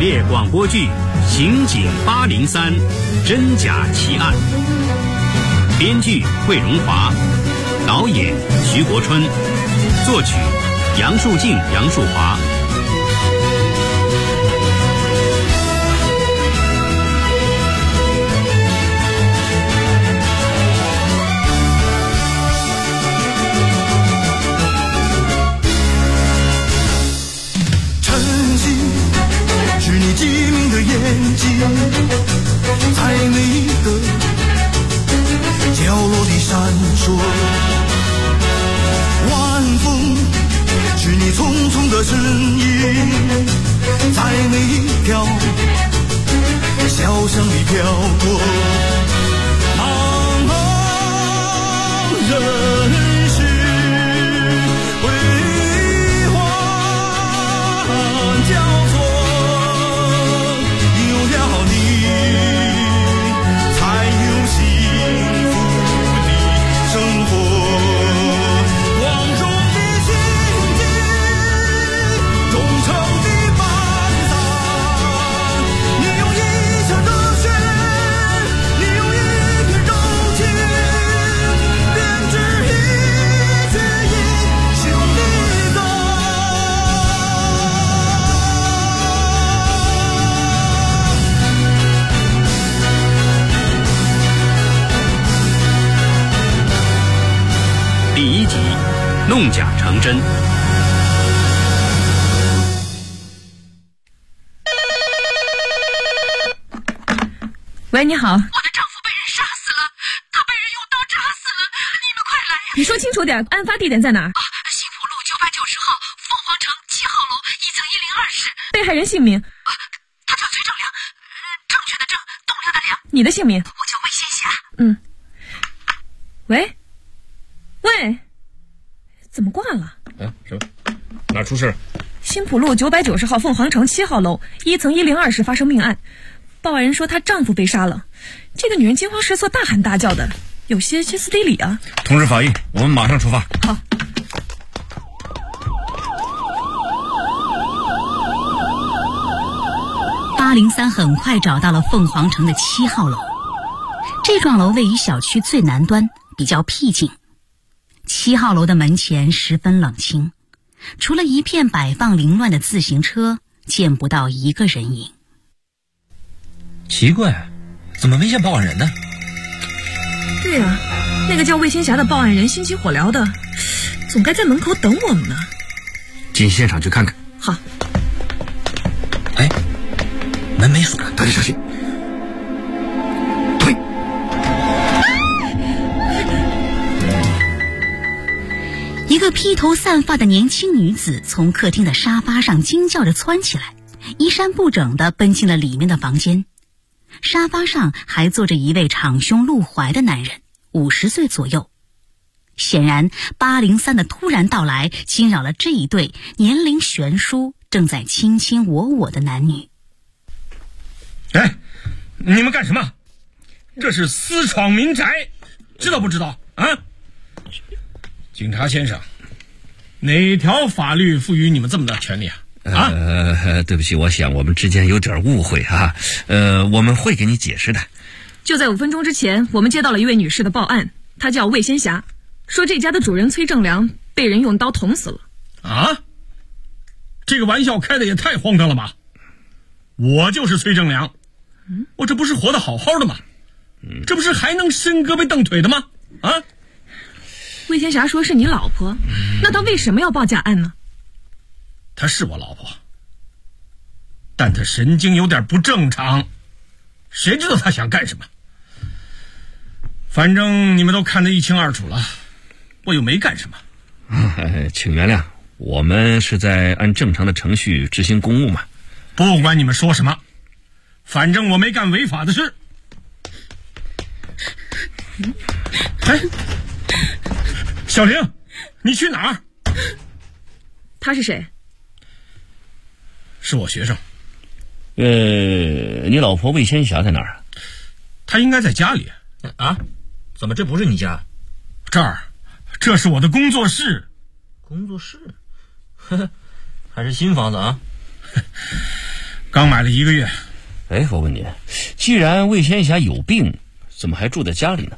列广播剧《刑警803真假奇案》，编剧桂荣华，导演徐国春，作曲杨树静、杨树华。 机灵的眼睛，在每个角落里闪烁。晚风是你匆匆的身影，在每一条小巷里飘过。茫茫人世辉煌交错。 第1集，弄假成真。 喂，你好。我的丈夫被人杀死了，他被人用刀扎死了，你们快来呀！ 你说清楚点，案发地点在哪儿？ 幸福路990号凤凰城7号楼1层102室。 被害人姓名？ 他叫崔正良，正确的正，栋梁的梁。 你的姓名？ 我叫魏仙霞。 喂，怎么挂了？ 什么？哪出事？ 新浦路990号凤凰城7号楼1层102室发生命案，报案人说她丈夫被杀了。这个女人惊慌失措，大喊大叫的，有些歇斯底里啊。 通知法医，我们马上出发。 好。 803很快找到了凤凰城的7号楼，这幢楼位于小区最南端，比较僻静。7号楼的门前十分冷清，除了一片摆放凌乱的自行车，见不到一个人影。 奇怪，怎么没见报案人呢？ 对啊，那个叫魏仙霞的报案人心急火燎的，总该在门口等我们呢。 进现场去看看。 好。 哎，门没锁，大家小心。 推。 一个披头散发的年轻女子从客厅的沙发上惊叫着窜起来，衣衫不整地奔进了里面的房间。沙发上还坐着一位敞胸露怀的男人，50岁左右。显然803的突然到来惊扰了这一对年龄悬殊、正在卿卿我我的男女。 哎，你们干什么？这是私闯民宅，知道不知道啊？警察先生，哪条法律赋予你们这么大权利啊？ 对不起，我想我们之间有点误会啊。我们会给你解释的。 就在5分钟之前，我们接到了一位女士的报案，她叫魏仙霞，说这家的主人崔正良被人用刀捅死了。 啊？这个玩笑开的也太荒唐了吧！我就是崔正良，我这不是活得好好的吗？这不是还能伸胳膊蹬腿的吗？啊？ 魏仙霞说是你老婆，那她为什么要报假案呢？ 她是我老婆，但她神经有点不正常，谁知道她想干什么？反正你们都看得一清二楚了，我又没干什么。 请原谅，我们是在按正常的程序执行公务嘛。 不管你们说什么，反正我没干违法的事。哎，小玲，你去哪儿？ 他是谁？ 是我学生。 你老婆魏仙霞在哪儿？ 她应该在家里。 啊？怎么这不是你家？ 这是我的工作室。 工作室？还是新房子啊？ 刚买了1个月。 哎，我问你，既然魏仙侠有病，怎么还住在家里呢？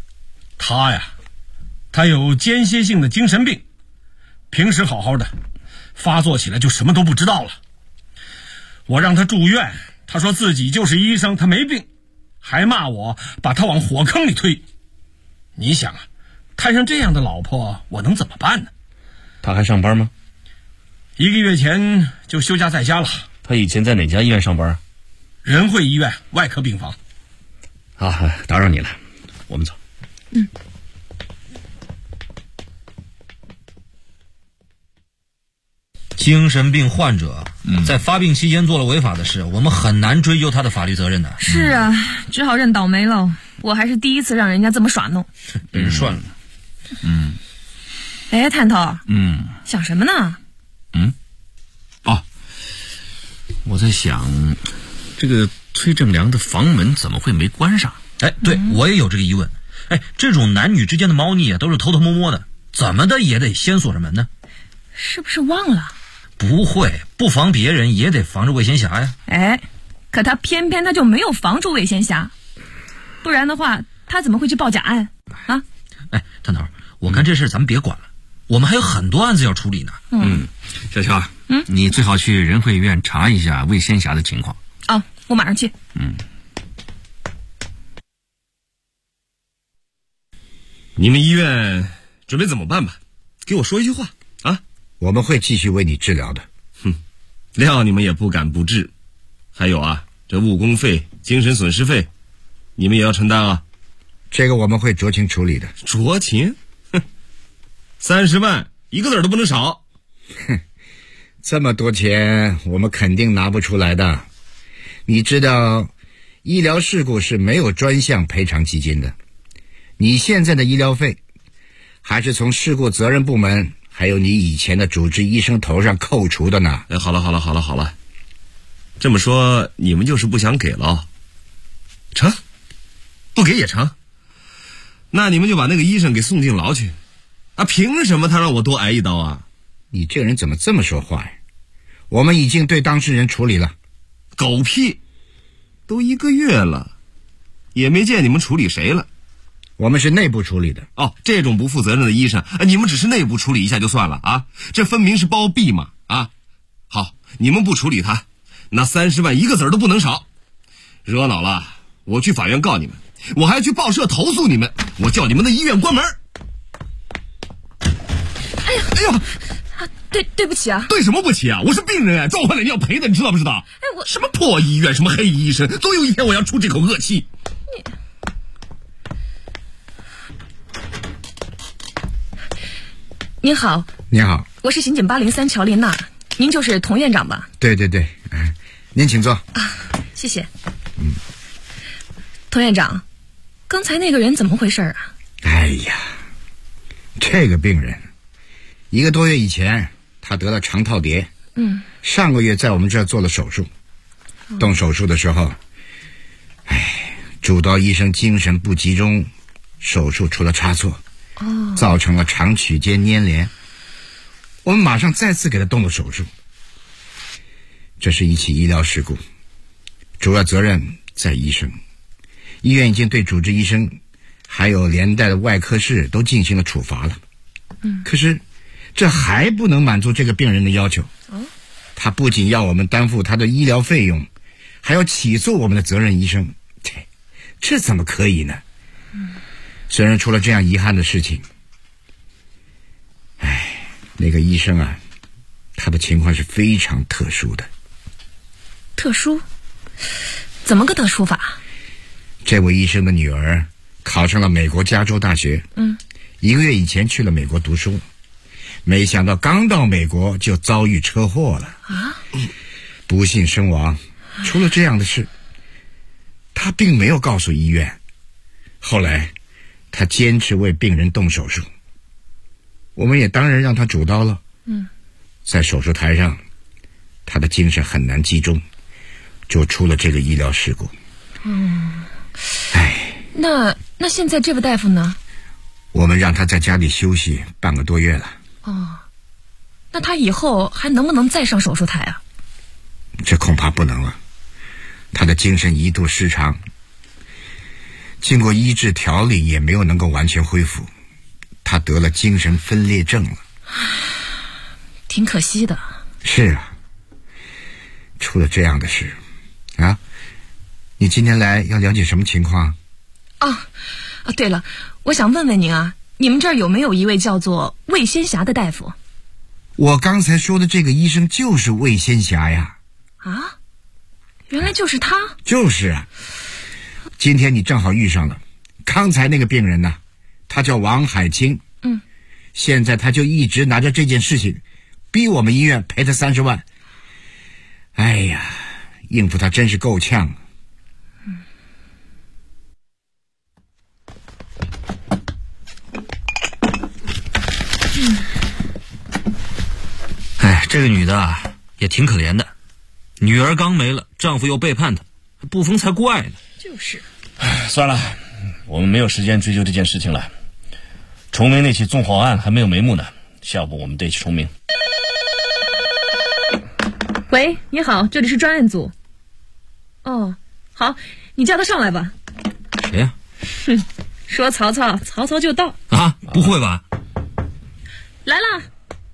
他有间歇性的精神病，平时好好的，发作起来就什么都不知道了。我让他住院，他说自己就是医生，他没病，还骂我把他往火坑里推。你想啊，摊上这样的老婆，我能怎么办呢？ 他还上班吗 ？1个月前就休假在家了。 他以前在哪家医院上班？ 仁惠医院外科病房。 好，打扰你了，我们走。 精神病患者在发病期间做了违法的事，我们很难追究他的法律责任的。 是啊，只好认倒霉了。我还是第一次让人家这么耍弄。 被人涮了。 哎，探头。想什么呢？ 我在想，这个崔正良的房门怎么会没关上？ 哎，对，我也有这个疑问。哎，这种男女之间的猫腻啊，都是偷偷摸摸的，怎么的也得先锁上门呢？ 是不是忘了？ 不会，不防别人也得防着魏仙侠呀。 哎，可他偏偏就没有防住魏仙侠，不然的话，他怎么会去报假案啊？ 哎，探头，我看这事咱们别管了，我们还有很多案子要处理呢。 小乔，你最好去仁惠医院查一下魏仙侠的情况。 哦，我马上去。 你们医院准备怎么办吧？给我说一句话啊！ 我们会继续为你治疗的。 料你们也不敢不治。还有啊，这误工费、精神损失费，你们也要承担啊。 这个我们会酌情处理的。 酌情？30万，一个子儿都不能少。 这么多钱我们肯定拿不出来的。你知道医疗事故是没有专项赔偿基金的，你现在的医疗费还是从事故责任部门还有你以前的主治医生头上扣除的呢。 哎，好了，这么说你们就是不想给了？成，不给也成。那你们就把那个医生给送进牢去啊！凭什么他让我多挨一刀啊？ 你这个人怎么这么说话呀？我们已经对当事人处理了。 狗屁，都1个月了，也没见你们处理谁了。 我们是内部处理的。 哦，这种不负责任的医生，你们只是内部处理一下就算了啊？这分明是包庇嘛啊！好，你们不处理他，那30万一个子儿都不能少。惹恼了，我去法院告你们，我还去报社投诉你们，我叫你们的医院关门。 哎呀！对不起啊！ 对什么不起啊？我是病人，撞坏了你要赔的，你知道不知道？ 哎，我什么破医院，什么黑医生，总有一天我要出这口恶气。 您好。 你好， 我是刑警803乔琳娜，您就是童院长吧？ 对，您请坐。 啊，谢谢。童院长，刚才那个人怎么回事啊？ 哎呀，这个病人1个多月以前他得了肠套叠，上个月在我们这儿做了手术。动手术的时候，主刀医生精神不集中，手术出了差错，造成了肠曲间粘连。我们马上再次给他动了手术。这是一起医疗事故，主要责任在医生。医院已经对主治医生还有连带的外科室都进行了处罚了。可是这还不能满足这个病人的要求。他不仅要我们担负他的医疗费用，还要起诉我们的责任医生。这怎么可以呢？虽然出了这样遗憾的事情，那个医生啊，他的情况是非常特殊的。 特殊？怎么个特殊法？ 这位医生的女儿考上了美国加州大学，1个月以前去了美国读书，没想到刚到美国就遭遇车祸了不幸身亡。出了这样的事，他并没有告诉医院。后来他坚持为病人动手术，我们也当然让他主刀了。在手术台上，他的精神很难集中，就出了这个医疗事故。 那现在这位大夫呢？ 我们让他在家里休息半个多月了。 那他以后还能不能再上手术台啊？ 这恐怕不能了，他的精神一度失常，经过医治调理也没有能够完全恢复，他得了精神分裂症了。 挺可惜的。 是啊，出了这样的事啊！你今天来要了解什么情况？ 对了，我想问问您啊，你们这儿有没有一位叫做魏仙霞的大夫？ 我刚才说的这个医生就是魏仙霞呀。 啊，原来就是他。 就是啊，今天你正好遇上了。刚才那个病人呢，他叫王海清。现在他就一直拿着这件事情逼我们医院赔他30万。哎呀，应付他真是够呛。 这个女的啊也挺可怜的，女儿刚没了，丈夫又背叛她，不逢才怪呢。 就是。 算了，我们没有时间追究这件事情了。崇明那起纵火案还没有眉目呢，下午我们得去崇明。 喂，你好，这里是专案组。哦，好，你叫他上来吧。 谁呀？ 说曹操，曹操就到。 啊，不会吧？ 来啦。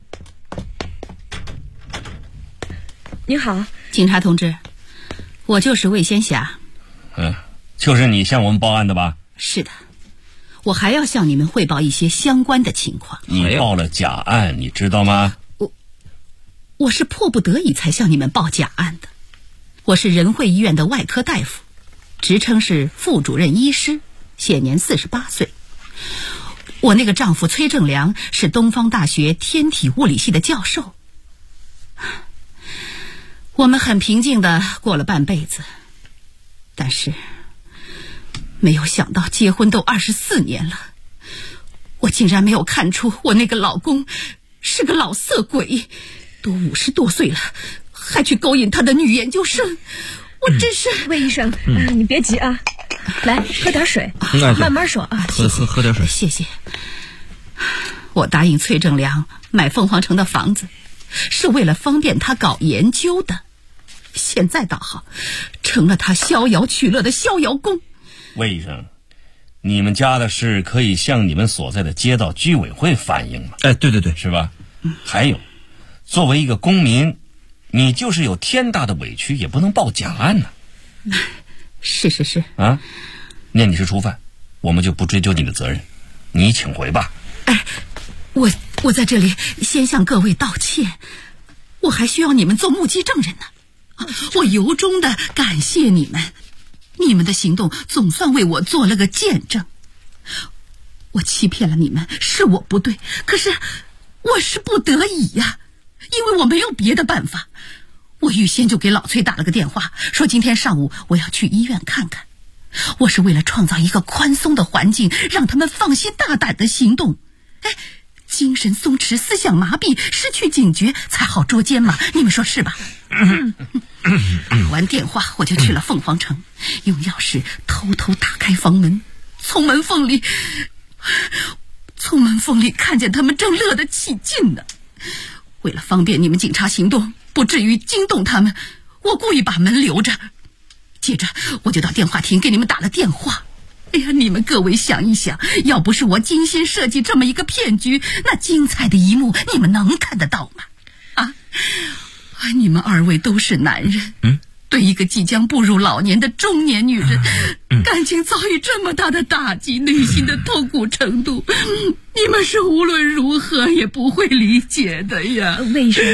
你好， 警察同志，我就是魏仙霞。 就是你向我们报案的吧？ 是的，我还要向你们汇报一些相关的情况。 你报了假案，你知道吗？ 我是迫不得已才向你们报假案的。我是仁惠医院的外科大夫，职称是副主任医师，现年48岁。我那个丈夫崔正良是东方大学天体物理系的教授。我们很平静地过了半辈子，但是没有想到结婚都24年了，我竟然没有看出我那个老公是个老色鬼，都50多岁了，还去勾引他的女研究生，我真是。 魏医生，你别急啊，来喝点水，慢慢说啊。 喝点水。 谢谢。我答应崔正良买凤凰城的房子，是为了方便他搞研究的。现在倒好，成了他逍遥取乐的逍遥公。 魏医生，你们家的事可以向你们所在的街道居委会反映吗？ 对， 是吧？还有，作为一个公民，你就是有天大的委屈也不能报假案呢。 是啊，那你是初犯，我们就不追究你的责任，你请回吧。 我在这里先向各位道歉，我还需要你们做目击证人呢。我由衷的感谢你们，你们的行动总算为我做了个见证。我欺骗了你们，是我不对，可是我是不得已呀，因为我没有别的办法。我预先就给老崔打了个电话，说今天上午我要去医院看看。我是为了创造一个宽松的环境，让他们放心大胆的行动。精神松弛，思想麻痹，失去警觉才好捉奸嘛，你们说是吧？打完电话我就去了凤凰城，用钥匙偷偷打开房门，从门缝里看见他们正乐得起劲呢。为了方便你们警察行动，不至于惊动他们，我故意把门留着。接着我就到电话亭给你们打了电话。哎呀，你们各位想一想，要不是我精心设计这么一个骗局，那精彩的一幕你们能看得到吗？你们2位都是男人，对一个即将步入老年的中年女人，感情遭遇这么大的打击，内心的痛苦程度，你们是无论如何也不会理解的呀。 魏医生，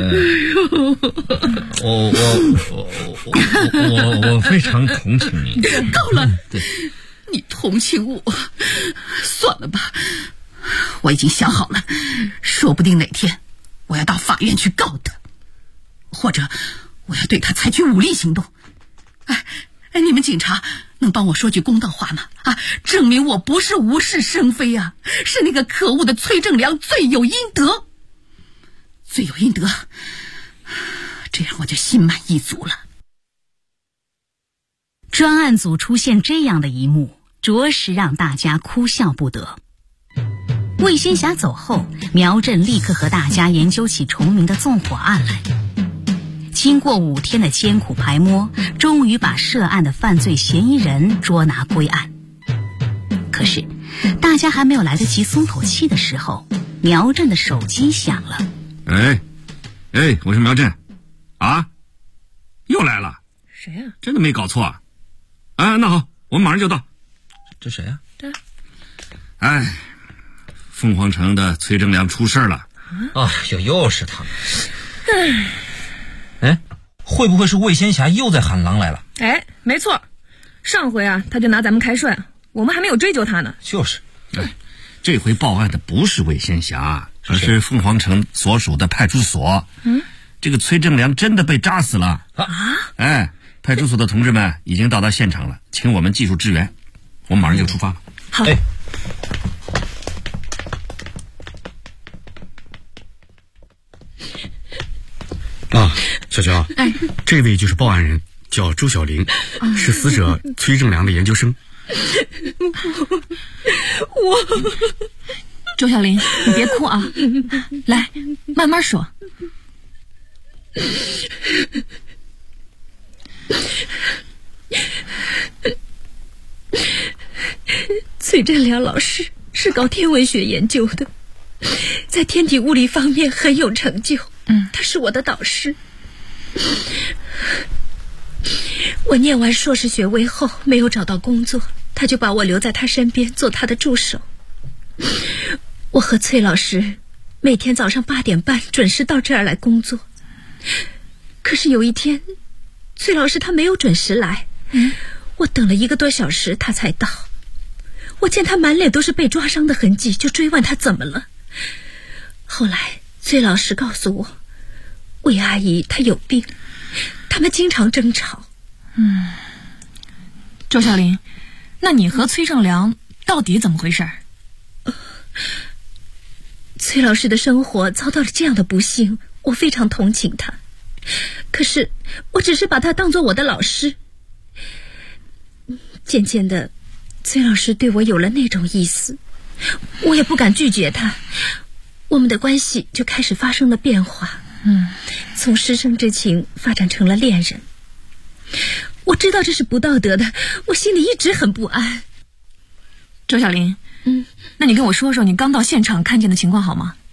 我非常同情你。 够了，你同情我，算了吧，我已经想好了，说不定哪天我要到法院去告他，或者我要对他采取武力行动。你们警察能帮我说句公道话吗？证明我不是无事生非啊，是那个可恶的崔正良罪有应得，罪有应得，这样我就心满意足了。 专案组出现这样的一幕，着实让大家哭笑不得。魏仙霞走后，苗振立刻和大家研究起崇明的纵火案来。 经过5天的艰苦排摸，终于把涉案的犯罪嫌疑人捉拿归案。可是大家还没有来得及松口气的时候，苗振的手机响了。 我是苗振啊，又来了。 谁呀？ 真的没搞错啊？那好，我们马上就到。 这谁呀？ 对。 凤凰城的崔正良出事了。 又是他们。会不会是魏仙霞又在喊狼来了？ 没错，上回啊他就拿咱们开涮，我们还没有追究他呢。 就是。 这回报案的不是魏仙霞，而是凤凰城所属的派出所。这个崔正良真的被扎死了派出所的同志们已经到达现场了，请我们技术支援，我们马上就出发了。 好。 小乔，这位就是报案人，叫周小玲，是死者崔正良的研究生。 周小玲，你别哭啊，来，慢慢说。 崔正良老师是搞天文学研究的，在天体物理方面很有成就。他是我的导师。我念完硕士学位后没有找到工作，他就把我留在他身边做他的助手。我和崔老师每天早上8点半准时到这儿来工作。可是有一天，崔老师他没有准时来，我等了1个多小时他才到。我见他满脸都是被抓伤的痕迹，就追问他怎么了。后来崔老师告诉我，魏阿姨她有病，他们经常争吵。 周小玲，那你和崔正良到底怎么回事？ 崔老师的生活遭到了这样的不幸，我非常同情他，可是我只是把他当作我的老师。渐渐的，崔老师对我有了那种意思，我也不敢拒绝他，我们的关系就开始发生了变化。从师生之情发展成了恋人。我知道这是不道德的，我心里一直很不安。 周小玲，那你跟我说说你刚到现场看见的情况好吗？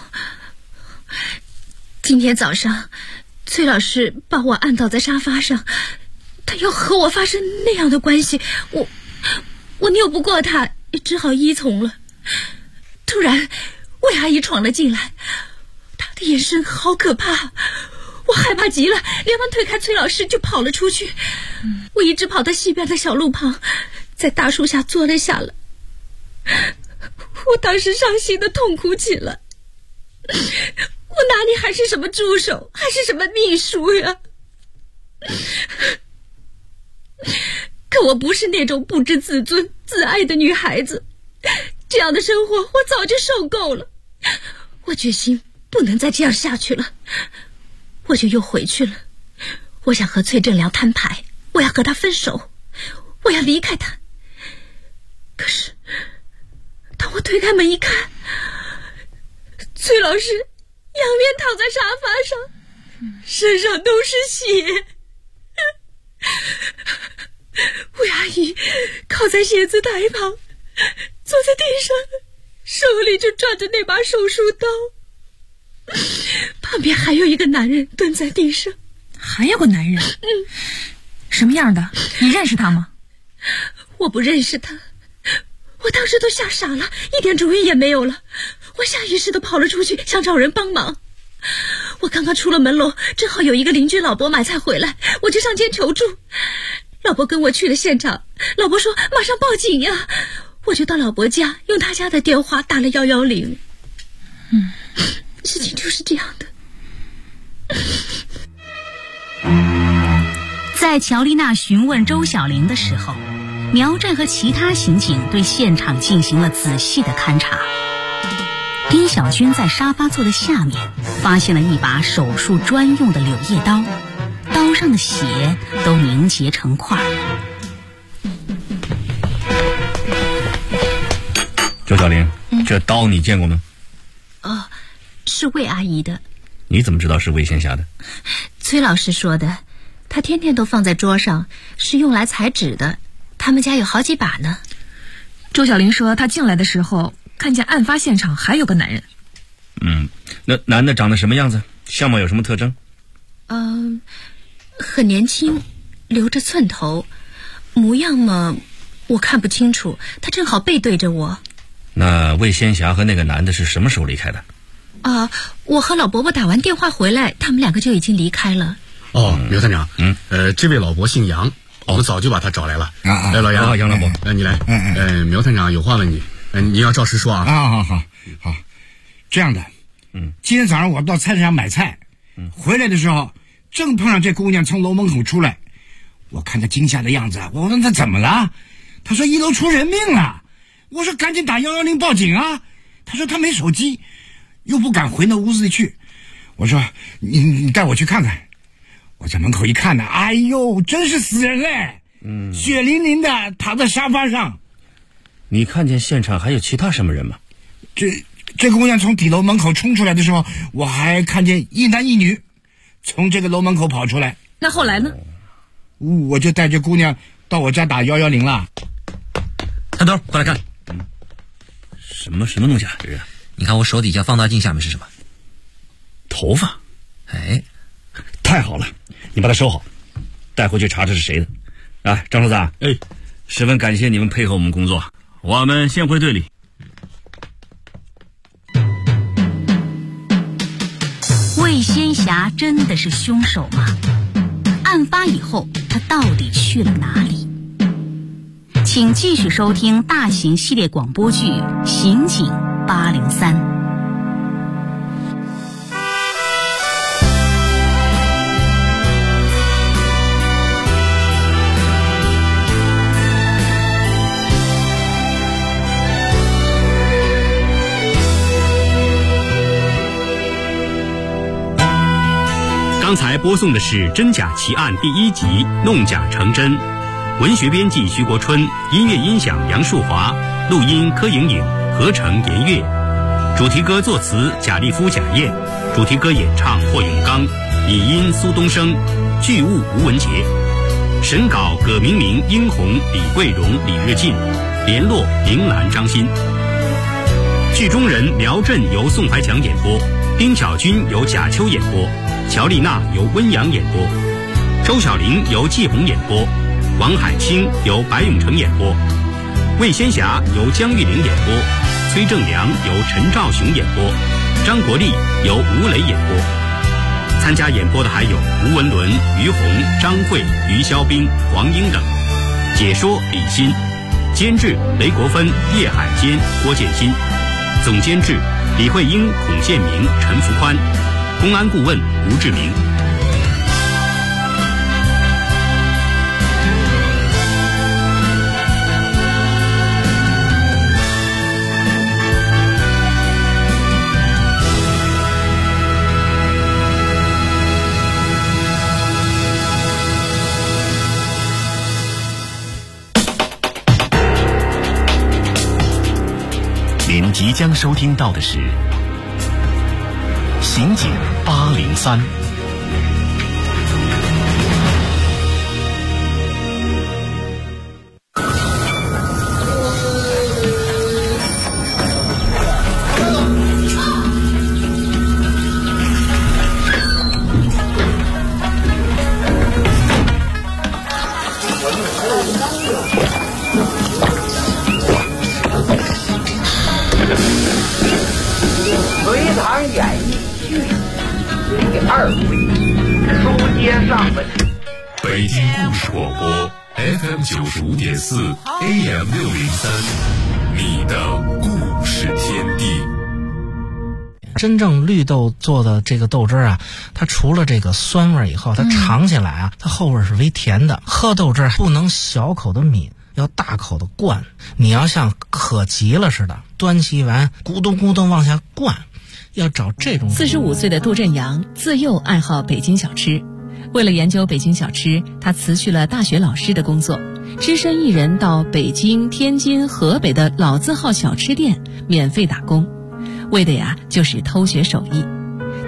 今天早上崔老师把我按倒在沙发上，他要和我发生那样的关系，我拗不过他，也只好依从了。突然魏阿姨闯了进来，她的眼神好可怕，我害怕极了，连忙推开崔老师就跑了出去。我一直跑到西边的小路旁，在大树下坐了下来。我当时伤心的痛哭起来，我哪里还是什么助手，还是什么秘书呀？可我不是那种不知自尊自爱的女孩子，这样的生活我早就受够了。我决心不能再这样下去了，我就又回去了。我想和崔正良摊牌，我要和他分手，我要离开他。可是当我推开门一看，崔老师仰面躺在沙发上，身上都是血。魏阿姨靠在写字台旁，坐在地上，手里就抓着那把手术刀。旁边还有一个男人蹲在地上。 还有个男人？什么样的？你认识他吗？ 我不认识他，我当时都吓傻了，一点主意也没有了。我下意识地跑了出去，想找人帮忙。我刚刚出了门楼，正好有一个邻居老伯买菜回来，我就上前求助。老伯跟我去了现场，老伯说马上报警呀，我就到老伯家，用他家的电话打了110。事情就是这样的。 在乔丽娜询问周小玲的时候，苗振和其他刑警对现场进行了仔细的勘查。丁小军在沙发座的下面发现了一把手术专用的柳叶刀，刀上的血都凝结成块。 周小玲，这刀你见过吗？ 是魏阿姨的。 你怎么知道是魏仙霞的？ 崔老师说的，他天天都放在桌上，是用来裁纸的。他们家有好几把呢。 周小玲说，她进来的时候看见案发现场还有个男人。 那男的长得什么样子？相貌有什么特征？ 很年轻，留着寸头，模样嘛，我看不清楚。他正好背对着我。 那魏仙霞和那个男的是什么时候离开的？ 我和老伯伯打完电话回来，他们两个就已经离开了。 苗探长，这位老伯姓杨，我们早就把他找来了。来，老杨， 杨老伯， 你来。苗探长有话问你，你要照实说啊。 好，这样的。今天早上我到菜市场买菜，回来的时候正碰上这姑娘从楼门口出来，我看她惊吓的样子，我问她怎么了，她说1楼出人命了。我说赶紧打110报警啊。她说她没手机，又不敢回那屋子里去。我说你带我去看看。我在门口一看呢，哎呦，真是死人嘞！血淋淋的躺在沙发上。 你看见现场还有其他什么人吗？ 这姑娘从底楼门口冲出来的时候，我还看见一男一女从这个楼门口跑出来。 那后来呢？ 我就带着姑娘到我家打110了。 探头，快来看。 什么东西啊？这是？ 你看我手底下放大镜下面是什么？ 头发。太好了，你把它收好，带回去查查是谁的。张叔子，十分感谢你们配合我们工作，我们先回队里。 魏仙霞真的是凶手吗？案发以后，他到底去了哪里？请继续收听大型系列广播剧《刑警803》。 刚才播送的是《真假奇案》第1集《弄假成真》，文学编辑徐国春，音乐音响杨树华，录音柯莹莹，合成严月，主题歌作词贾立夫、贾燕，主题歌演唱霍永刚，拟音苏东升，剧务吴文杰，审稿葛明明、殷红、李桂荣、李日进，联络林兰、张欣。剧中人苗振由宋怀强演播，丁巧君由贾秋演播，乔丽娜由温阳演播，周小玲由季红演播，王海清由白永成演播，魏仙霞由江玉玲演播，崔正良由陈兆雄演播，张国立由吴磊演播。参加演播的还有吴文伦、于红、张慧、于肖兵、黄英等。解说李欣，监制雷国芬、叶海坚、郭建新，总监制李慧英、孔宪明、陈福宽，公安顾问吴志明。 您即将收听到的是《刑警803》。 隋唐演义续第2回，书接上文。 北京故事广播 FM 95.4 AM 603，你的故事天地。 真正绿豆做的这个豆汁啊，它除了这个酸味以后，它尝起来啊，它后味是微甜的。喝豆汁不能小口的抿，要大口的灌。你要像渴急了似的，端起碗咕咚咕咚往下灌。要找这种。 45岁的杜振阳自幼爱好北京小吃，为了研究北京小吃，他辞去了大学老师的工作，只身一人到北京、天津、河北的老字号小吃店免费打工，为的呀就是偷学手艺。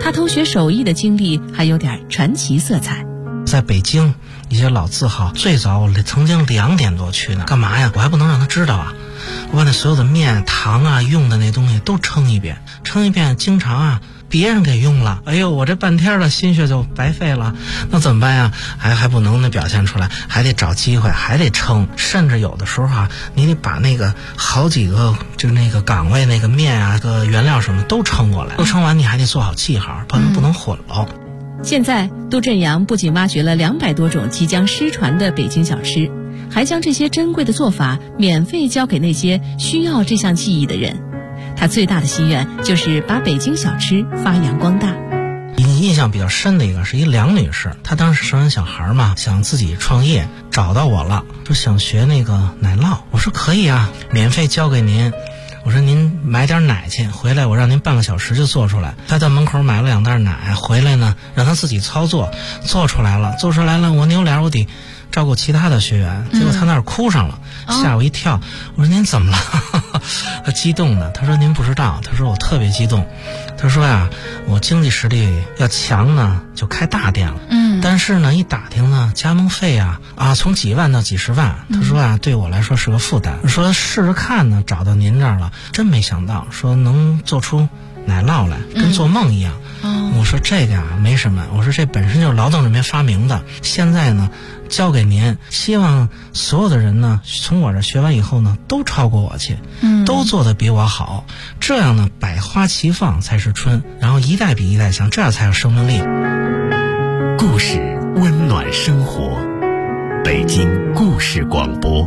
他偷学手艺的经历还有点传奇色彩。 在北京一些老字号，最早我曾经2点多去呢，干嘛呀？我还不能让他知道啊！我把那所有的面糖啊用的那东西都称一遍，经常啊别人给用了，哎呦，我这半天的心血就白费了，那怎么办呀？还不能表现出来，还得找机会，还得称，甚至有的时候啊，你得把那个好几个就那个岗位那个面啊、个原料什么都称过来，都称完你还得做好记号，不能混喽。 现在杜振阳不仅挖掘了200多种即将失传的北京小吃，还将这些珍贵的做法免费教给那些需要这项技艺的人。他最大的心愿就是把北京小吃发扬光大。 印象比较深的一个是一梁女士，她当时生完小孩嘛，想自己创业，找到我了，说想学那个奶酪。我说可以啊，免费教给您。我说您买点奶去，回来我让您半个小时就做出来。他在门口买了2袋奶，回来呢让他自己操作，做出来了，我扭脸我得照顾其他的学员，结果他那儿哭上了，吓我一跳。我说您怎么了？他激动的，他说您不知道，他说我特别激动，他说呀，我经济实力要强呢就开大店了，但是呢一打听呢加盟费啊从几万到几十万，他说啊对我来说是个负担，说试着看呢，找到您这儿了，真没想到说能做出奶酪来，跟做梦一样。我说这个没什么，我说这本身就是劳动人民发明的，现在呢交给您，希望所有的人呢从我这学完以后呢都超过我去，都做得比我好，这样呢百花齐放才是春，然后一代比一代强，这样才有生命力。 故事温暖生活，北京故事广播。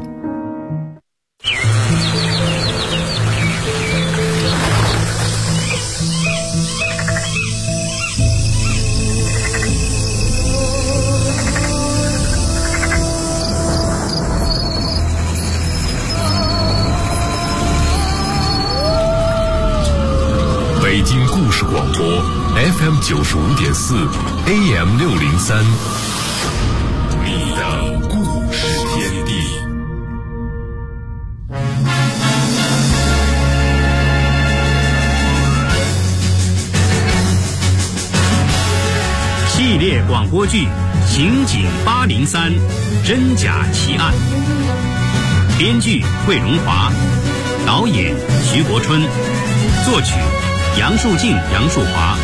北京故事广播 FM 95.4 AM 603，你的故事天地。 系列广播剧《刑警803真假奇案》，编剧桂荣华，导演徐国春，作曲杨树静、杨树华。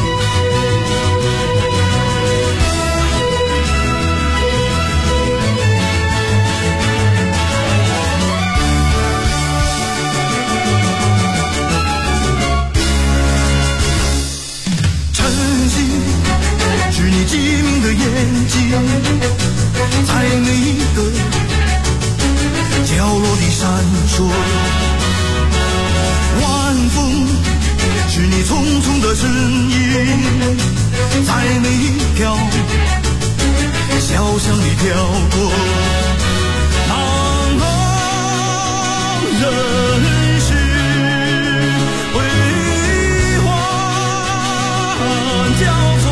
晨曦是你机灵的眼睛，在每一个角落里闪烁。晚风是你匆匆的身影，在每一条小巷里飘过。茫茫人世辉煌交错，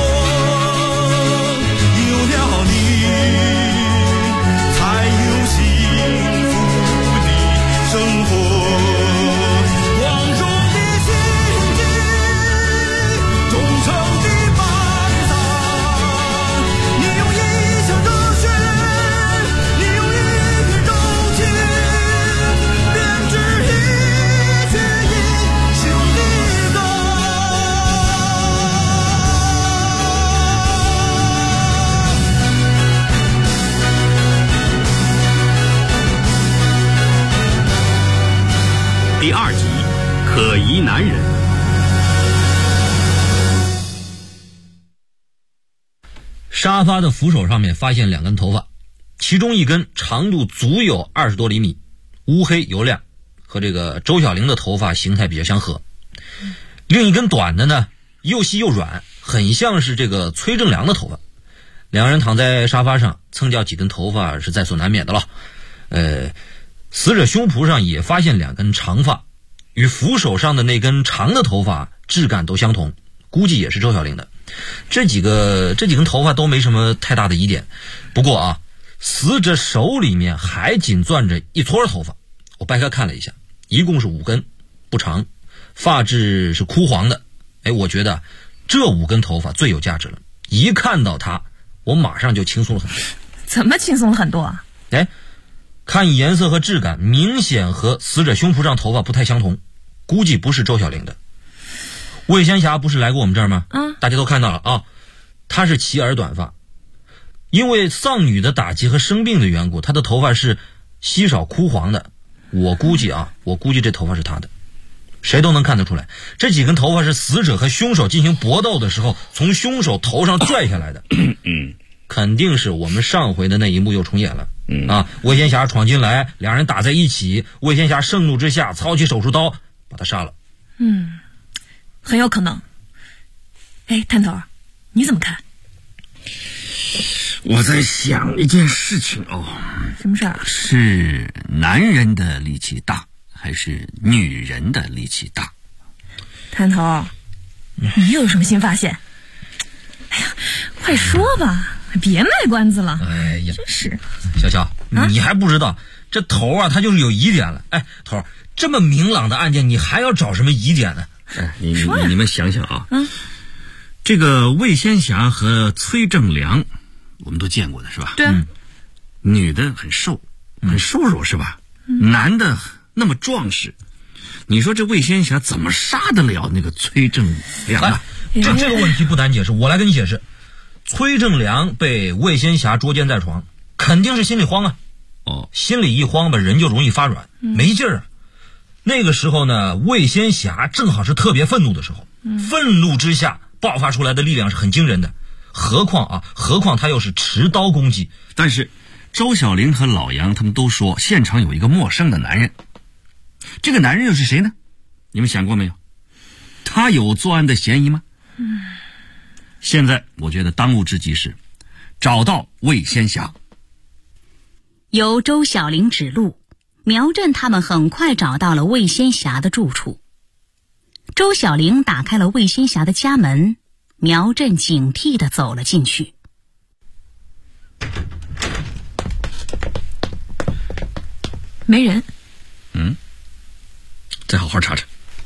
有了你才有幸福的生活。 第2集，可疑男人。 沙发的扶手上面发现2根头发，其中一根长度足有20多厘米，乌黑油亮，和这个周小玲的头发形态比较相合。另一根短的呢，又细又软，很像是这个崔正良的头发。2人躺在沙发上，蹭掉几根头发是在所难免的了。死者胸脯上也发现2根长发，与扶手上的那根长的头发质感都相同，估计也是周小玲的。这几根头发都没什么太大的疑点。不过啊，死者手里面还紧攥着一撮头发，我掰开看了一下，一共是5根，不长，发质是枯黄的。我觉得这5根头发最有价值了，一看到它，我马上就轻松了很多。 怎么轻松了很多啊？ 看颜色和质感，明显和死者胸脯上头发不太相同，估计不是周小玲的。魏仙霞不是来过我们这儿吗？大家都看到了啊，她是齐耳短发，因为丧女的打击和生病的缘故，她的头发是稀少枯黄的。我估计这头发是她的，谁都能看得出来，这几根头发是死者和凶手进行搏斗的时候从凶手头上拽下来的。肯定是我们上回的那一幕又重演了。魏仙霞闯进来，两人打在一起，魏仙霞盛怒之下操起手术刀把他杀了。 很有可能。探头，你怎么看？ 我在想一件事情什么事儿？ 是男人的力气大还是女人的力气大？ 探头，你又有什么新发现？快说吧，别卖关子了。真是。 小乔，你还不知道这头他就是有疑点了。头，这么明朗的案件你还要找什么疑点呢？ 你们想想啊，这个魏仙霞和崔正良我们都见过的是吧？ 对。 女的很瘦弱是吧？男的那么壮实，你说这魏仙霞怎么杀得了那个崔正良啊？ 这个问题不难解释，我来跟你解释。崔正良被魏仙霞捉奸在床，肯定是心里慌啊。心里一慌吧，人就容易发软，没劲儿啊。那个时候呢，魏仙霞正好是特别愤怒的时候，愤怒之下爆发出来的力量是很惊人的。何况他又是持刀攻击。 但是周小玲和老杨他们都说现场有一个陌生的男人，这个男人又是谁呢？你们想过没有？他有作案的嫌疑吗？现在我觉得当务之急是找到魏仙霞。 由周小玲指路，苗振他们很快找到了魏仙霞的住处。周小玲打开了魏仙霞的家门，苗振警惕地走了进去。 没人。 再好好查查。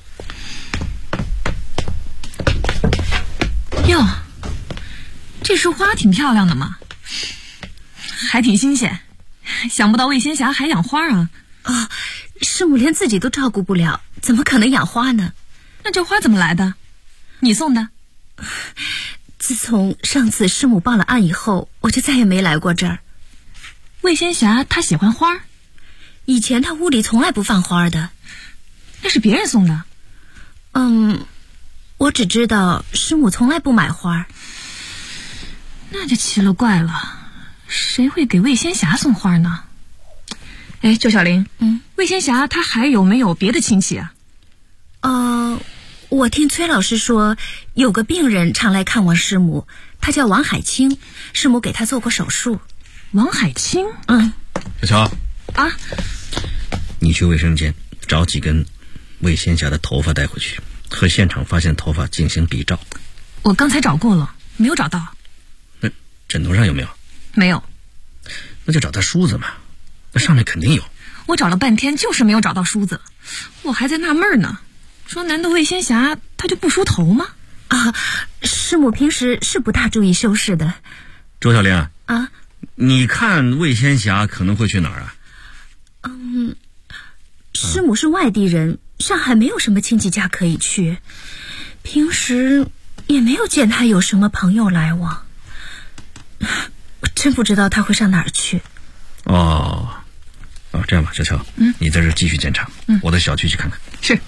哟，这束花挺漂亮的嘛，还挺新鲜。想不到魏仙霞还养花啊！ 师母连自己都照顾不了，怎么可能养花呢？ 那这花怎么来的？你送的？ 自从上次师母报了案以后，我就再也没来过这儿。 魏仙霞她喜欢花？ 以前她屋里从来不放花的。 那是别人送的？ 我只知道师母从来不买花。 那就奇了怪了，谁会给魏仙霞送花呢？周小玲，魏仙霞她还有没有别的亲戚啊？ 我听崔老师说，有个病人常来看望师母，他叫王海清，师母给他做过手术。 王海清？ 小乔啊， 你去卫生间找几根魏仙霞的头发带回去，和现场发现头发进行比照。 我刚才找过了，没有找到。 那枕头上有没有？ 没有。 那就找他梳子嘛，那上面肯定有。 我找了半天就是没有找到梳子，我还在纳闷呢，说难道魏仙霞她就不梳头吗？ 师母平时是不大注意修饰的。 周小玲你看魏仙霞可能会去哪儿啊？ 师母是外地人，上海没有什么亲戚家可以去，平时也没有见她有什么朋友来往，我真不知道她会上哪儿去。 这样吧，小乔，你在这继续检查，我到小区去看看。 是。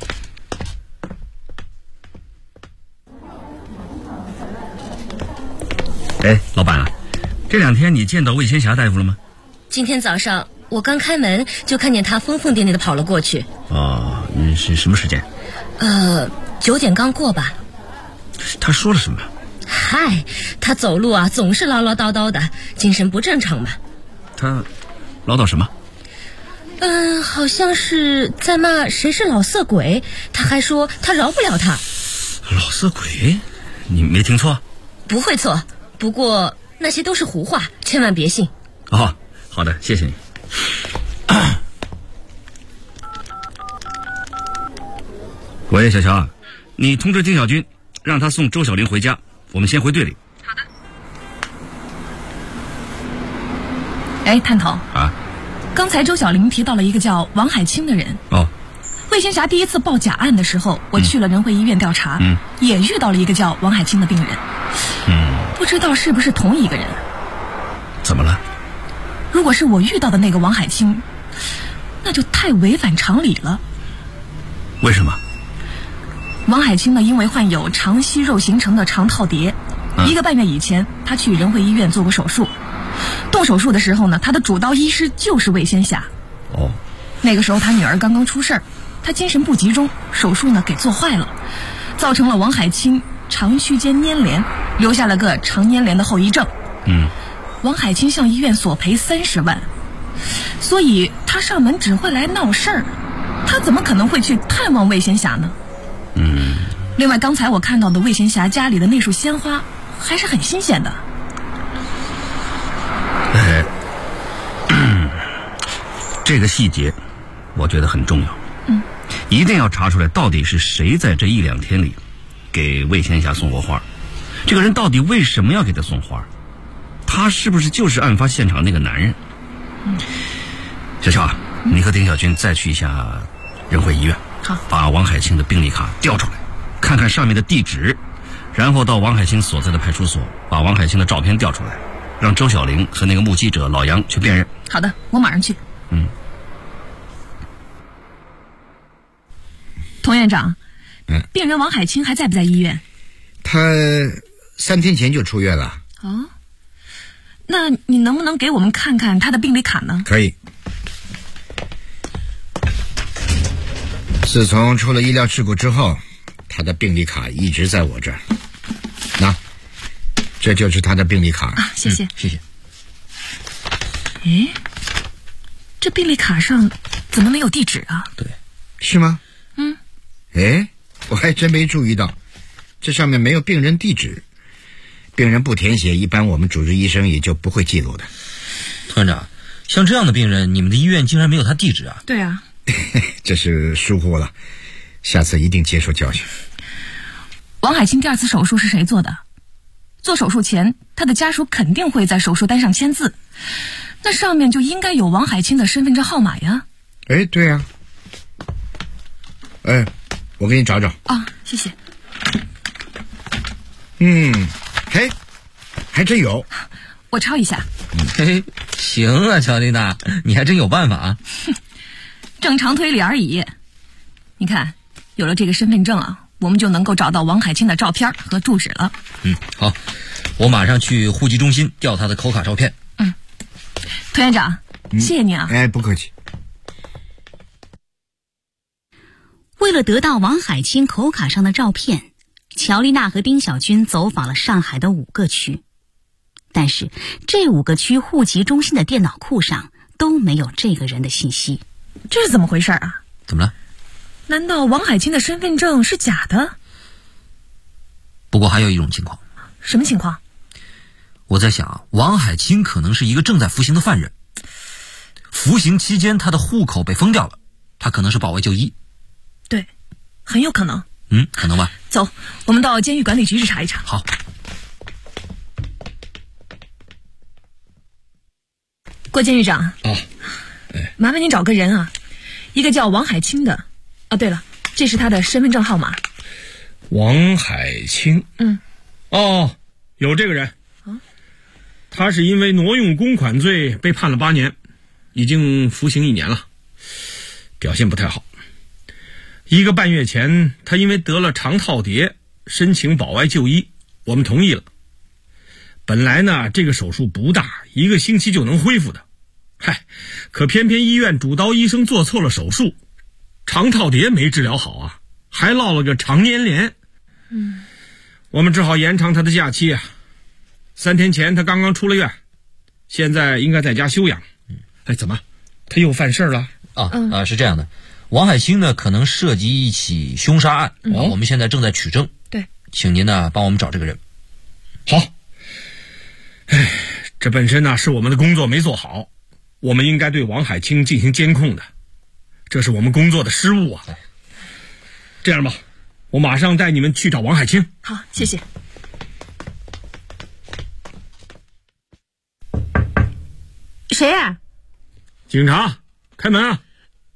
老板啊，这2天你见到魏仙霞大夫了吗？ 今天早上我刚开门就看见他疯疯癫癫的跑了过去。 是什么时间 ？9点刚过吧。 他说了什么？ 他走路总是唠唠叨叨的，精神不正常嘛。 他唠叨什么？ 好像是在骂谁是老色鬼，他还说他饶不了他。 老色鬼？你没听错？ 不会错，不过那些都是胡话，千万别信。 好的，谢谢你。喂，小乔，你通知丁小军让他送周小玲回家，我们先回队里。 好的。哎，探头啊， 刚才周小玲提到了一个叫王海清的人。 哦。 魏仙霞第一次报假案的时候，我去了仁惠医院调查，也遇到了一个叫王海清的病人。不知道是不是同一个人。 怎么了？ 如果是我遇到的那个王海清，那就太违反常理了。 为什么？ 王海清呢，因为患有肠息肉形成的肠套叠，1个半月以前，他去仁惠医院做过手术。动手术的时候呢，他的主刀医师就是魏仙霞。 哦。 那个时候他女儿刚刚出事儿，他精神不集中，手术呢给做坏了，造成了王海清肠区间粘连，留下了个肠粘连的后遗症。王海清向医院索赔30万，所以他上门只会来闹事儿，他怎么可能会去探望魏仙霞呢？另外，刚才我看到的魏仙霞家里的那束鲜花还是很新鲜的。 这个细节我觉得很重要。一定要查出来到底是谁在这1-2天里给魏仙霞送过花，这个人到底为什么要给她送花，他是不是就是案发现场那个男人？小乔啊，你和丁小军再去一下仁惠医院， 好， 把王海清的病历卡调出来，看看上面的地址，然后到王海清所在的派出所把王海清的照片调出来，让周小玲和那个目击者老杨去辨认。 好的，我马上去。童院长，病人王海清还在不在医院？ 他3天前就出院了。 哦，那你能不能给我们看看他的病历卡呢？ 可以。自从出了医疗事故之后，他的病历卡一直在我这儿。那，这就是他的病历卡。 啊，谢谢， 谢谢。 诶，这病历卡上怎么没有地址啊？ 对， 是吗？哎，我还真没注意到，这上面没有病人地址。病人不填写，一般我们主治医生也就不会记录的。 团长，像这样的病人，你们的医院竟然没有他地址啊？ 对啊， 这是疏忽了，下次一定接受教训。 王海清第2次手术是谁做的？做手术前，他的家属肯定会在手术单上签字，那上面就应该有王海清的身份证号码呀。 哎，对呀。我给你找找。 啊，谢谢。 嘿，还真有。 我抄一下。 嘿，行啊，乔丽娜，你还真有办法啊。 正常推理而已。你看，有了这个身份证啊，我们就能够找到王海清的照片和住址了。 好，我马上去户籍中心调他的口卡照片。 涂院长，谢谢您啊。 不客气。 为了得到王海清口卡上的照片，乔丽娜和丁小军走访了上海的5个区，但是这5个区户籍中心的电脑库上都没有这个人的信息。 这是怎么回事啊？ 怎么了？ 难道王海清的身份证是假的？ 不过还有一种情况。 什么情况？ 我在想，王海清可能是一个正在服刑的犯人，服刑期间他的户口被封掉了，他可能是保外就医。 对，很有可能。 可能吧。 走，我们到监狱管理局去查一查。 好。 郭监狱长。麻烦您找个人啊，一个叫王海清的。对了，这是他的身份证号码。 王海清。有这个人。他是因为挪用公款罪被判了8年，已经服刑1年了，表现不太好。1个半月前，他因为得了肠套叠，申请保外就医，我们同意了。本来呢，这个手术不大，1个星期就能恢复的。可偏偏医院主刀医生做错了手术，肠套叠没治疗好啊，还落了个肠粘连。我们只好延长他的假期啊。3天前他刚刚出了院，现在应该在家休养。怎么？他又犯事了？ 是这样的，王海清呢可能涉及一起凶杀案，我们现在正在取证。 对， 请您呢帮我们找这个人。 好。这本身呢是我们的工作没做好，我们应该对王海清进行监控的，这是我们工作的失误啊。这样吧， 我马上带你们去找王海清。 好，谢谢。 谁呀？ 警察，开门啊！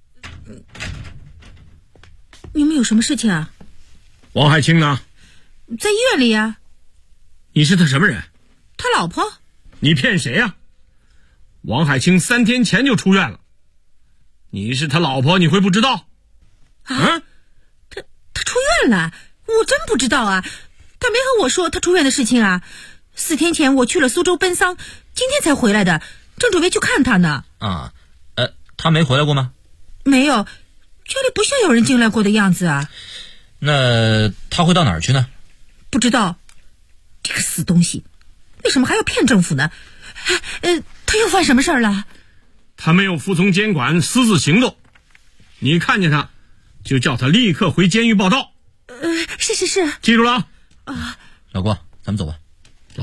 你们有什么事情啊？ 王海清呢？ 在医院里呀。 你是他什么人？ 他老婆。 你骗谁呀？王海清3天前就出院了，你是他老婆，你会不知道？ 啊？他出院了？我真不知道啊！他没和我说他出院的事情啊。4天前我去了苏州奔丧，今天才回来的，正准备去看他呢。 啊，他没回来过吗？ 没有，这里不像有人进来过的样子啊。 那他会到哪儿去呢？ 不知道。这个死东西，为什么还要骗政府呢？他又犯什么事儿了？ 他没有服从监管，私自行动。你看见他，就叫他立刻回监狱报到。 是。 记住了啊。 老郭，咱们走吧。 走。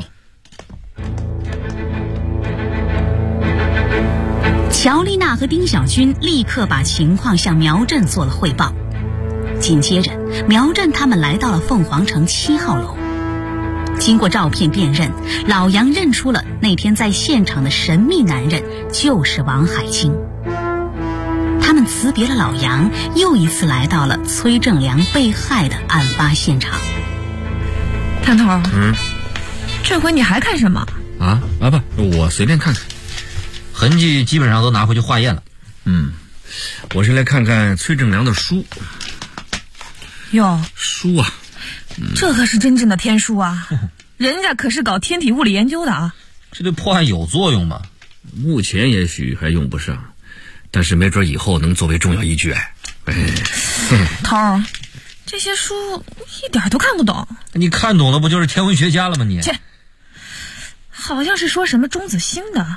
乔丽娜和丁小军立刻把情况向苗振做了汇报。紧接着，苗振他们来到了凤凰城7号楼。经过照片辨认，老杨认出了那天在现场的神秘男人就是王海清。他们辞别了老杨，又一次来到了崔正良被害的案发现场。 探头，这回你还看什么？ 不，我随便看看。 痕迹基本上都拿回去化验了。 我是来看看崔正良的书。 哟， 书啊， 这可是真正的天书啊！人家可是搞天体物理研究的啊。 这对破案有作用吗？ 目前也许还用不上，但是没准以后能作为重要依据。 头儿，这些书一点都看不懂。 你看懂了不就是天文学家了吗你？ 切，好像是说什么中子星的。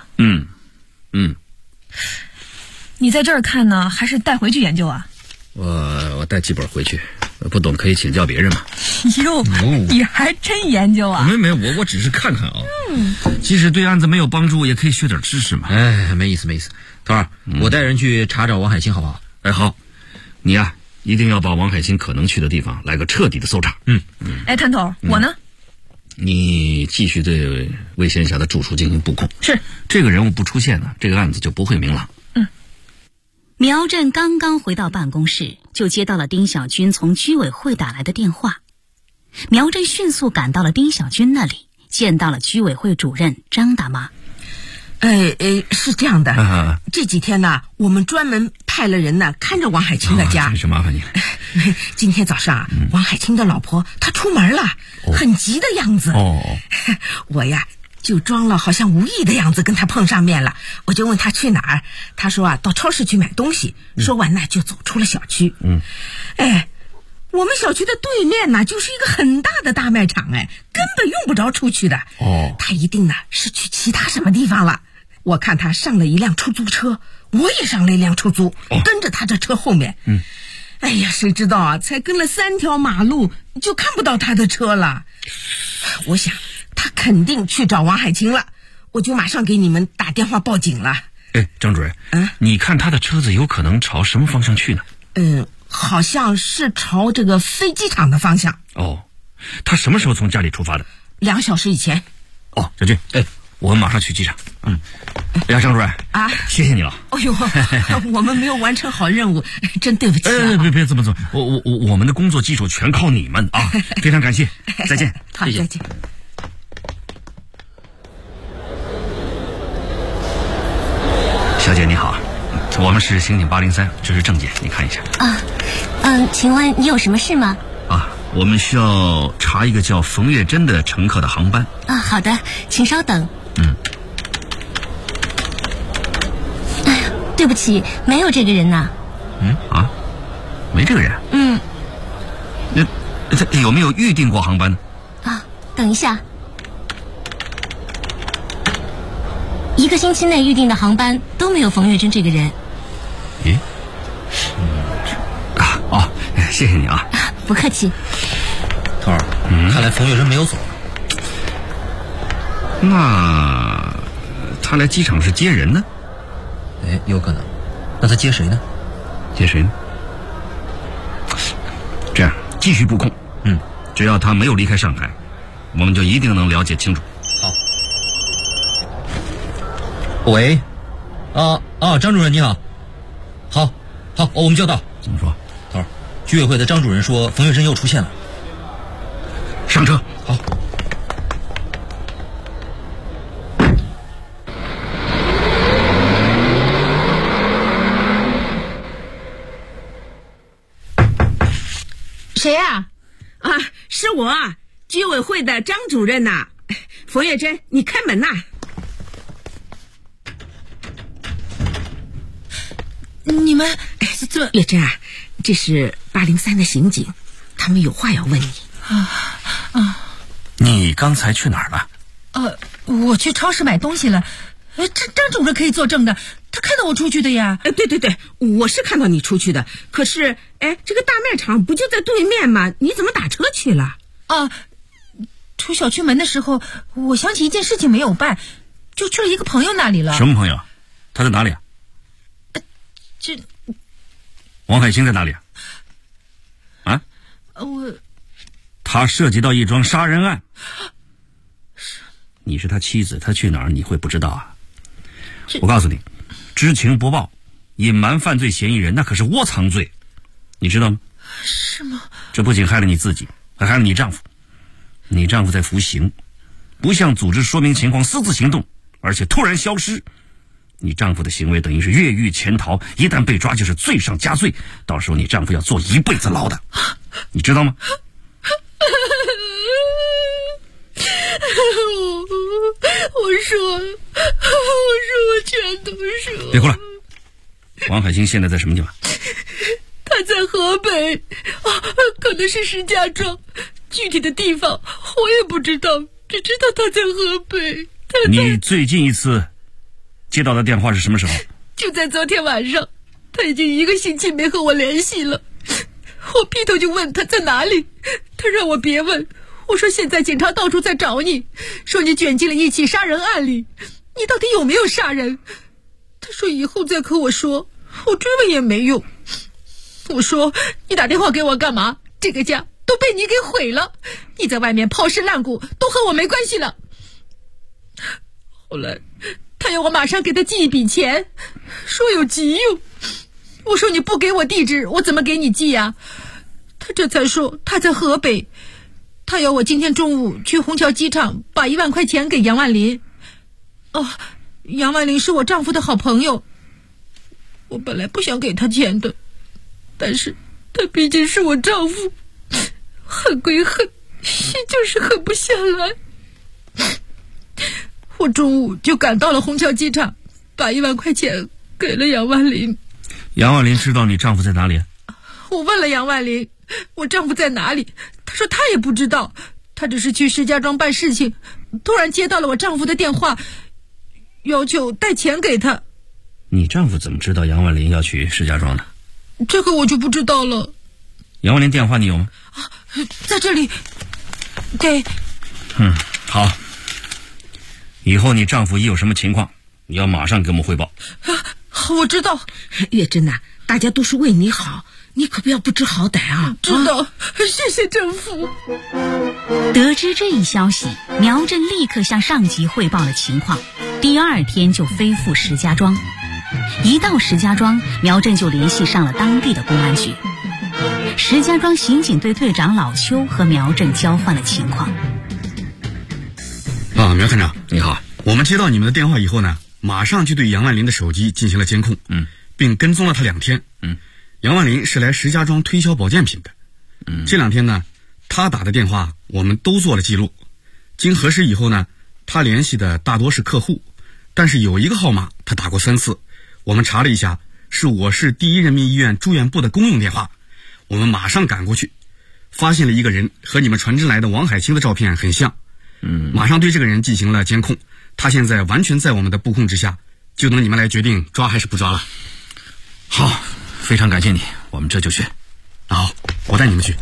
你在这儿看呢，还是带回去研究啊？ 我带几本回去，不懂可以请教别人嘛。 哟，你还真研究啊？ 没，我只是看看啊。即使对案子没有帮助，也可以学点知识嘛。 没意思。头儿，我带人去查找王海清好不好？ 好，你呀，一定要把王海清可能去的地方来个彻底的搜查。 探头，我呢？ 你继续对魏仙霞的住处进行布控。 是， 这个人物不出现呢，这个案子就不会明朗。 苗振刚刚回到办公室，就接到了丁小军从居委会打来的电话。苗振迅速赶到了丁小军那里，见到了居委会主任张大妈。 是这样的，这几天呢，我们专门派了人呢看着王海清的家。 真是麻烦你了。 今天早上王海清的老婆她出门了，很急的样子。我呀就装了好像无意的样子跟他碰上面了，我就问他去哪儿，他说到超市去买东西，说完呢就走出了小区。我们小区的对面呢就是一个很大的大卖场，根本用不着出去的。他一定呢是去其他什么地方了。我看他上了一辆出租车，我也上了一辆出租，跟着他这车后面。谁知道啊，才跟了3条马路就看不到他的车了。我想他肯定去找王海清了，我就马上给你们打电话报警了。 张主任，你看他的车子有可能朝什么方向去呢？ 好像是朝这个飞机场的方向。 他什么时候从家里出发的 ？2小时以前。 小军，我们马上去机场。张主任谢谢你了。 我们没有完成好任务，真对不起。 别这么做，我们的工作基础全靠你们啊！非常感谢，再见。 好，再见。 小姐你好，我们是刑警803，这是证件，你看一下。 请问你有什么事吗？ 我们需要查一个叫冯月珍的乘客的航班。 好的，请稍等。对不起，没有这个人呐。 没这个人。那他有没有预订过航班呢？ 等一下，1个星期内预订的航班都没有冯月珍这个人。 谢谢你啊。 不客气。 头儿，看来冯月珍没有走。 那他来机场是接人呢？ 有可能。那他接谁呢？ 这样， 继续布控。只要他没有离开上海，我们就一定能了解清楚。 好。喂，张主任你好。好，我们就到。 怎么说？ 头儿，居委会的张主任说冯月珍又出现了。 上车。 好。 谁呀？是我，居委会的张主任呐。冯月珍，你开门呐。你们这月珍啊，这是803的刑警，他们有话要问你。 你刚才去哪儿了？ 我去超市买东西了。张主任可以作证的，他看到我出去的呀。对，我是看到你出去的。可是，这个大卖场不就在对面吗？你怎么打车去了？出小区门的时候，我想起一件事情没有办，就去了一个朋友那里了。 什么朋友？他在哪里啊？王海清在哪里啊？他涉及到一桩杀人案。你是他妻子，他去哪儿你会不知道啊？我告诉你，知情不报、隐瞒犯罪嫌疑人，那可是窝藏罪，你知道吗？ 是吗？ 这不仅害了你自己，还害了你丈夫。你丈夫在服刑，不向组织说明情况，私自行动，而且突然消失。你丈夫的行为等于是越狱潜逃，一旦被抓就是罪上加罪，到时候你丈夫要坐一辈子牢的，你知道吗？ 我说我全都说。 别哭了。王海清现在在什么地方？ 他在河北，可能是石家庄，具体的地方我也不知道，只知道他在河北。 你最近一次接到的电话是什么时候？ 就在昨天晚上，他已经1个星期没和我联系了。我劈头就问他在哪里，他让我别问。我说现在警察到处在找你，说你卷进了一起杀人案里，你到底有没有杀人？他说以后再和我说，我追问也没用。我说你打电话给我干嘛？这个家都被你给毁了，你在外面抛尸烂骨都和我没关系了。后来他要我马上给他寄一笔钱，说有急用。我说你不给我地址，我怎么给你寄呀？他这才说他在河北，他要我今天中午去虹桥机场把1万块钱给杨万林。杨万林是我丈夫的好朋友，我本来不想给他钱的，但是他毕竟是我丈夫，恨归恨，就是狠不下来。我中午就赶到了虹桥机场，把1万块钱给了杨万林。 杨万林知道你丈夫在哪里？ 我问了杨万林，我丈夫在哪里？他说他也不知道，他只是去石家庄办事情，突然接到了我丈夫的电话，要求带钱给他。 你丈夫怎么知道杨万林要去石家庄的？ 这个我就不知道了。 杨万林电话你有吗？ 在这里。给。 好。以后你丈夫一有什么情况，你要马上给我们汇报。 我知道。月珍呐，大家都是为你好，你可不要不知好歹啊！知道，谢谢政府。 得知这一消息，苗振立刻向上级汇报了情况，第2天就飞赴石家庄。一到石家庄，苗振就联系上了当地的公安局。石家庄刑警队队长老邱和苗振交换了情况。 苗探长你好， 我们接到你们的电话以后呢，马上就对杨万林的手机进行了监控，并跟踪了他2天。杨万林是来石家庄推销保健品的。这2天呢，他打的电话我们都做了记录。经核实以后呢，他联系的大多是客户，但是有一个号码他打过3次，我们查了一下，是我市第一人民医院住院部的公用电话。我们马上赶过去，发现了一个人和你们传真来的王海清的照片很像。马上对这个人进行了监控，他现在完全在我们的布控之下，就等你们来决定抓还是不抓了。 好，非常感谢你，我们这就去。 好，我带你们去。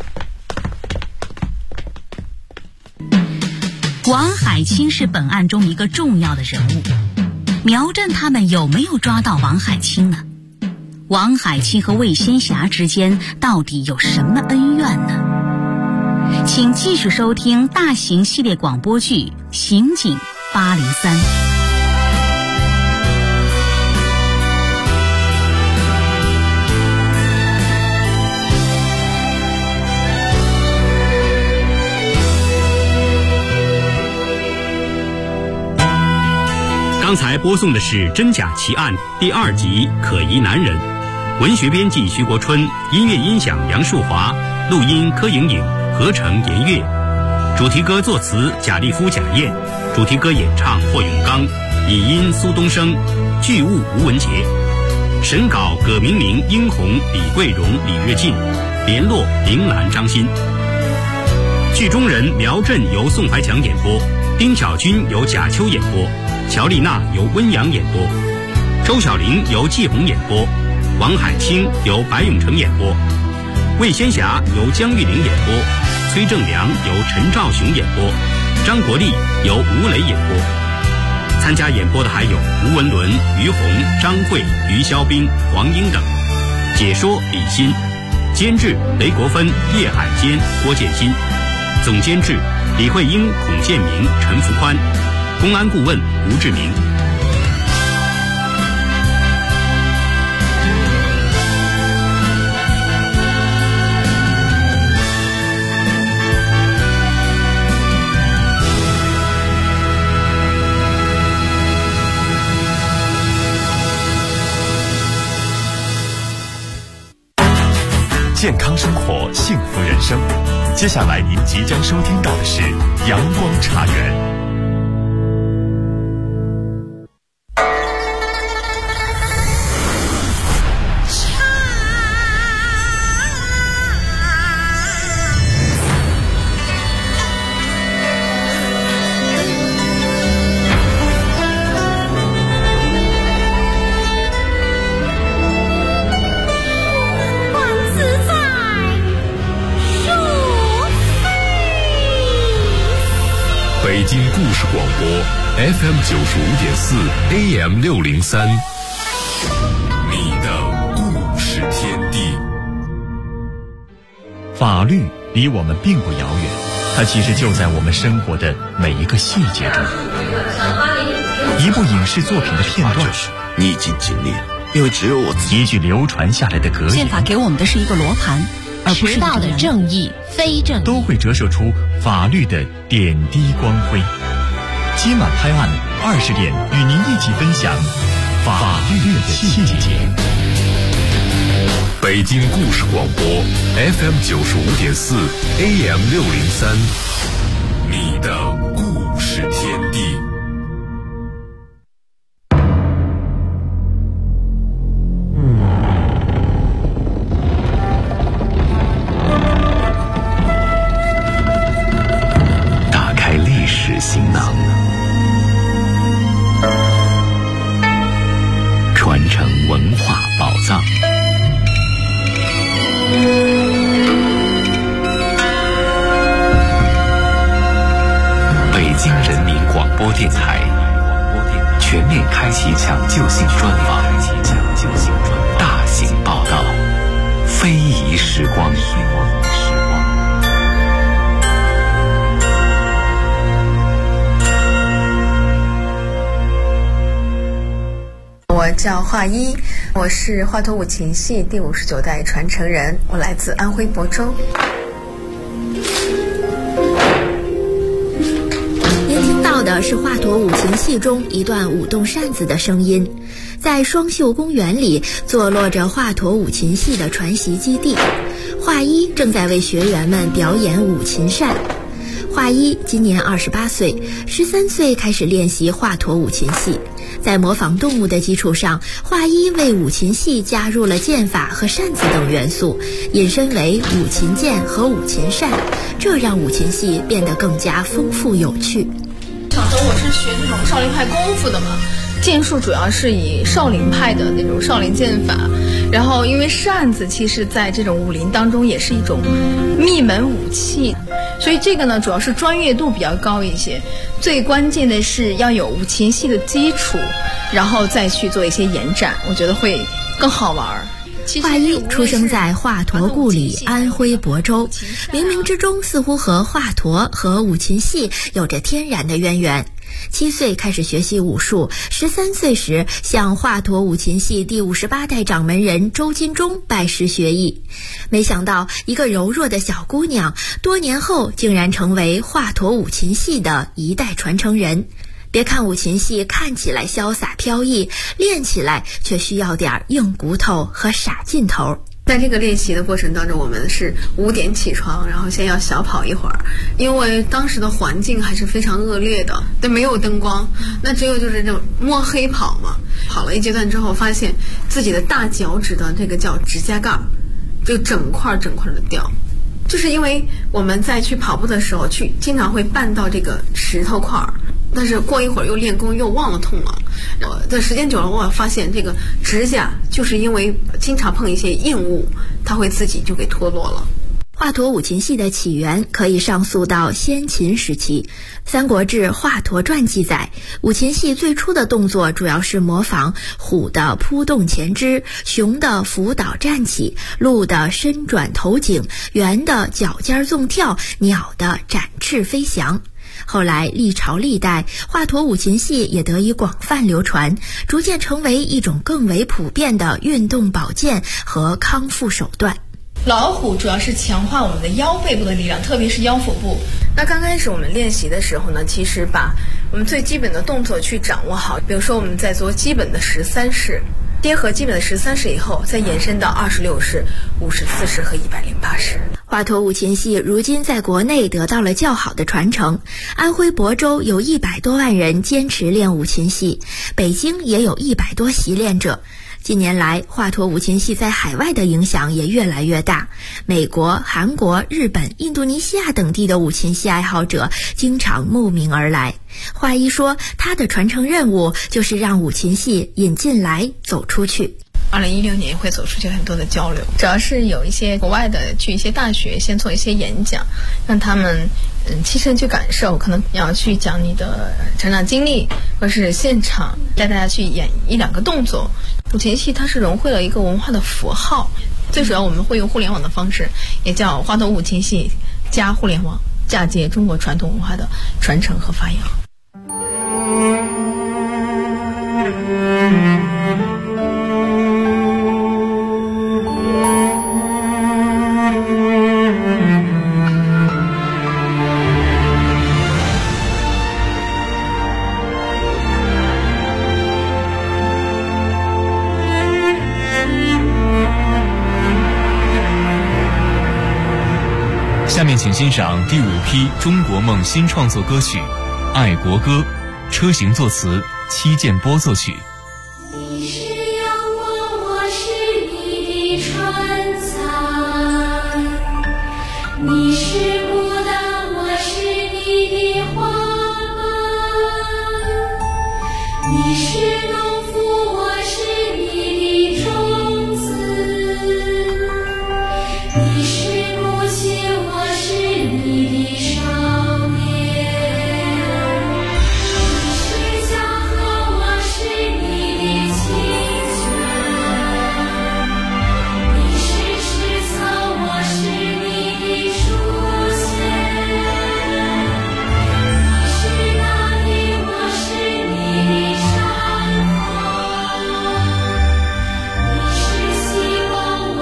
王海清是本案中一个重要的人物，苗振他们有没有抓到王海清呢？ 王海清和魏仙侠之间到底有什么恩怨呢？请继续收听大型系列广播剧《刑警803》。 刚才播送的是《真假奇案》第2集《可疑男人》，文学编辑徐国春，音乐音响杨树华，录音柯莹莹，合成严月，主题歌作词贾立夫、贾燕，主题歌演唱霍永刚，引音苏东升，剧务吴文杰，审稿葛明明、殷红、李桂荣、李跃进，联络林兰、张欣。剧中人苗振由宋怀强演播，丁巧君由贾秋演播，乔丽娜由温阳演播，周小玲由季红演播，王海清由白永成演播，魏仙侠由江玉玲演播，崔正良由陈兆雄演播，张国立由吴磊演播。参加演播的还有吴文伦、于红、张慧、于肖斌、黄英等。解说李欣，监制雷国芬、叶海坚、郭建新，总监制李慧英、孔建明、陈福宽，公安顾问吴志明。 健康生活，幸福人生。接下来您即将收听到的是阳光茶园。北京故事广播 FM 95.4 AM 603，你的故事天地。 法律离我们并不遥远，它其实就在我们生活的每一个细节中。一部影视作品的片段， 逆境经历，因为只有我自己。 一句流传下来的格言， 宪法给我们的是一个罗盘，而不是道的正义、非正义， 都会折射出法律的点滴光辉。今晚拍案20点，与您一起分享法律的细节。 北京故事广播 FM 95.4 AM 603，你的故事天地。 打开历史行囊，传承文化宝藏。北京人民广播电台全面开启抢救性专访，大型报道，非遗时光。 我叫华一，我是华佗五禽戏第59代传承人，我来自安徽亳州。 您听到的是华佗五禽戏中一段舞动扇子的声音。在双秀公园里坐落着华佗五禽戏的传习基地，华一正在为学员们表演五禽扇。华一今年28岁，13岁开始练习华佗五禽戏。在模仿动物的基础上，华一为五禽戏加入了剑法和扇子等元素，引申为五禽剑和五禽扇，这让五禽戏变得更加丰富有趣。 小时候我是学这种少林派功夫的嘛，剑术主要是以少林派的那种少林剑法，然后因为扇子其实在这种武林当中也是一种秘门武器，所以这个呢主要是专业度比较高一些，最关键的是要有五禽戏的基础，然后再去做一些延展，我觉得会更好玩。 华一出生在华佗故里安徽亳州，冥冥之中似乎和华佗和五禽戏有着天然的渊源。7岁开始学习武术，13岁时向华佗五禽戏第58代掌门人周金忠拜师学艺。没想到一个柔弱的小姑娘，多年后竟然成为华佗五禽戏的一代传承人。别看五禽戏看起来潇洒飘逸，练起来却需要点硬骨头和傻劲头。 在这个练习的过程当中，我们是5点起床，然后先要小跑一会儿，因为当时的环境还是非常恶劣的，但没有灯光，那只有就是这种摸黑跑嘛。跑了一阶段之后，发现自己的大脚趾的这个叫指甲盖就整块的掉，就是因为我们在去跑步的时候经常会绊到这个石头块，但是过一会儿又练功又忘了痛了。在时间久了，我发现这个指甲就是因为经常碰一些硬物，它会自己就给脱落了。 华佗五禽戏的起源可以上溯到先秦时期，《三国志·华佗传》记载，五禽戏最初的动作主要是模仿虎的扑动前肢，熊的伏倒站起，鹿的伸转头颈，猿的脚尖纵跳，鸟的展翅飞翔。后来历朝历代，华佗五禽戏也得以广泛流传，逐渐成为一种更为普遍的运动保健和康复手段。 老虎主要是强化我们的腰背部的力量，特别是腰腹部。那刚开始我们练习的时候呢，其实把我们最基本的动作去掌握好，比如说我们在做基本的13式，结合基本的13式以后，再延伸到26式、54式和108式。 华佗五禽戏如今在国内得到了较好的传承，安徽亳州有100多万人坚持练五禽戏，北京也有100多习练者。近年来，华佗五禽戏在海外的影响也越来越大，美国、韩国、日本、印度尼西亚等地的五禽戏爱好者经常慕名而来。华一说，他的传承任务就是让五禽戏引进来走出去。 2016年会走出去很多的交流，主要是有一些国外的去一些大学先做一些演讲，让他们亲身去感受，可能要去讲你的成长经历，或是现场带大家去演1-2个动作。五禽戏它是融汇了一个文化的符号，最主要我们会用互联网的方式，也叫华佗五禽戏加互联网，嫁接中国传统文化的传承和发扬。 下面请欣赏第5批中国梦新创作歌曲《爱国歌》，车行作词，戚建波作曲。 你是阳光，我是你的船舱；你是孤岛，我是你的花瓣；你是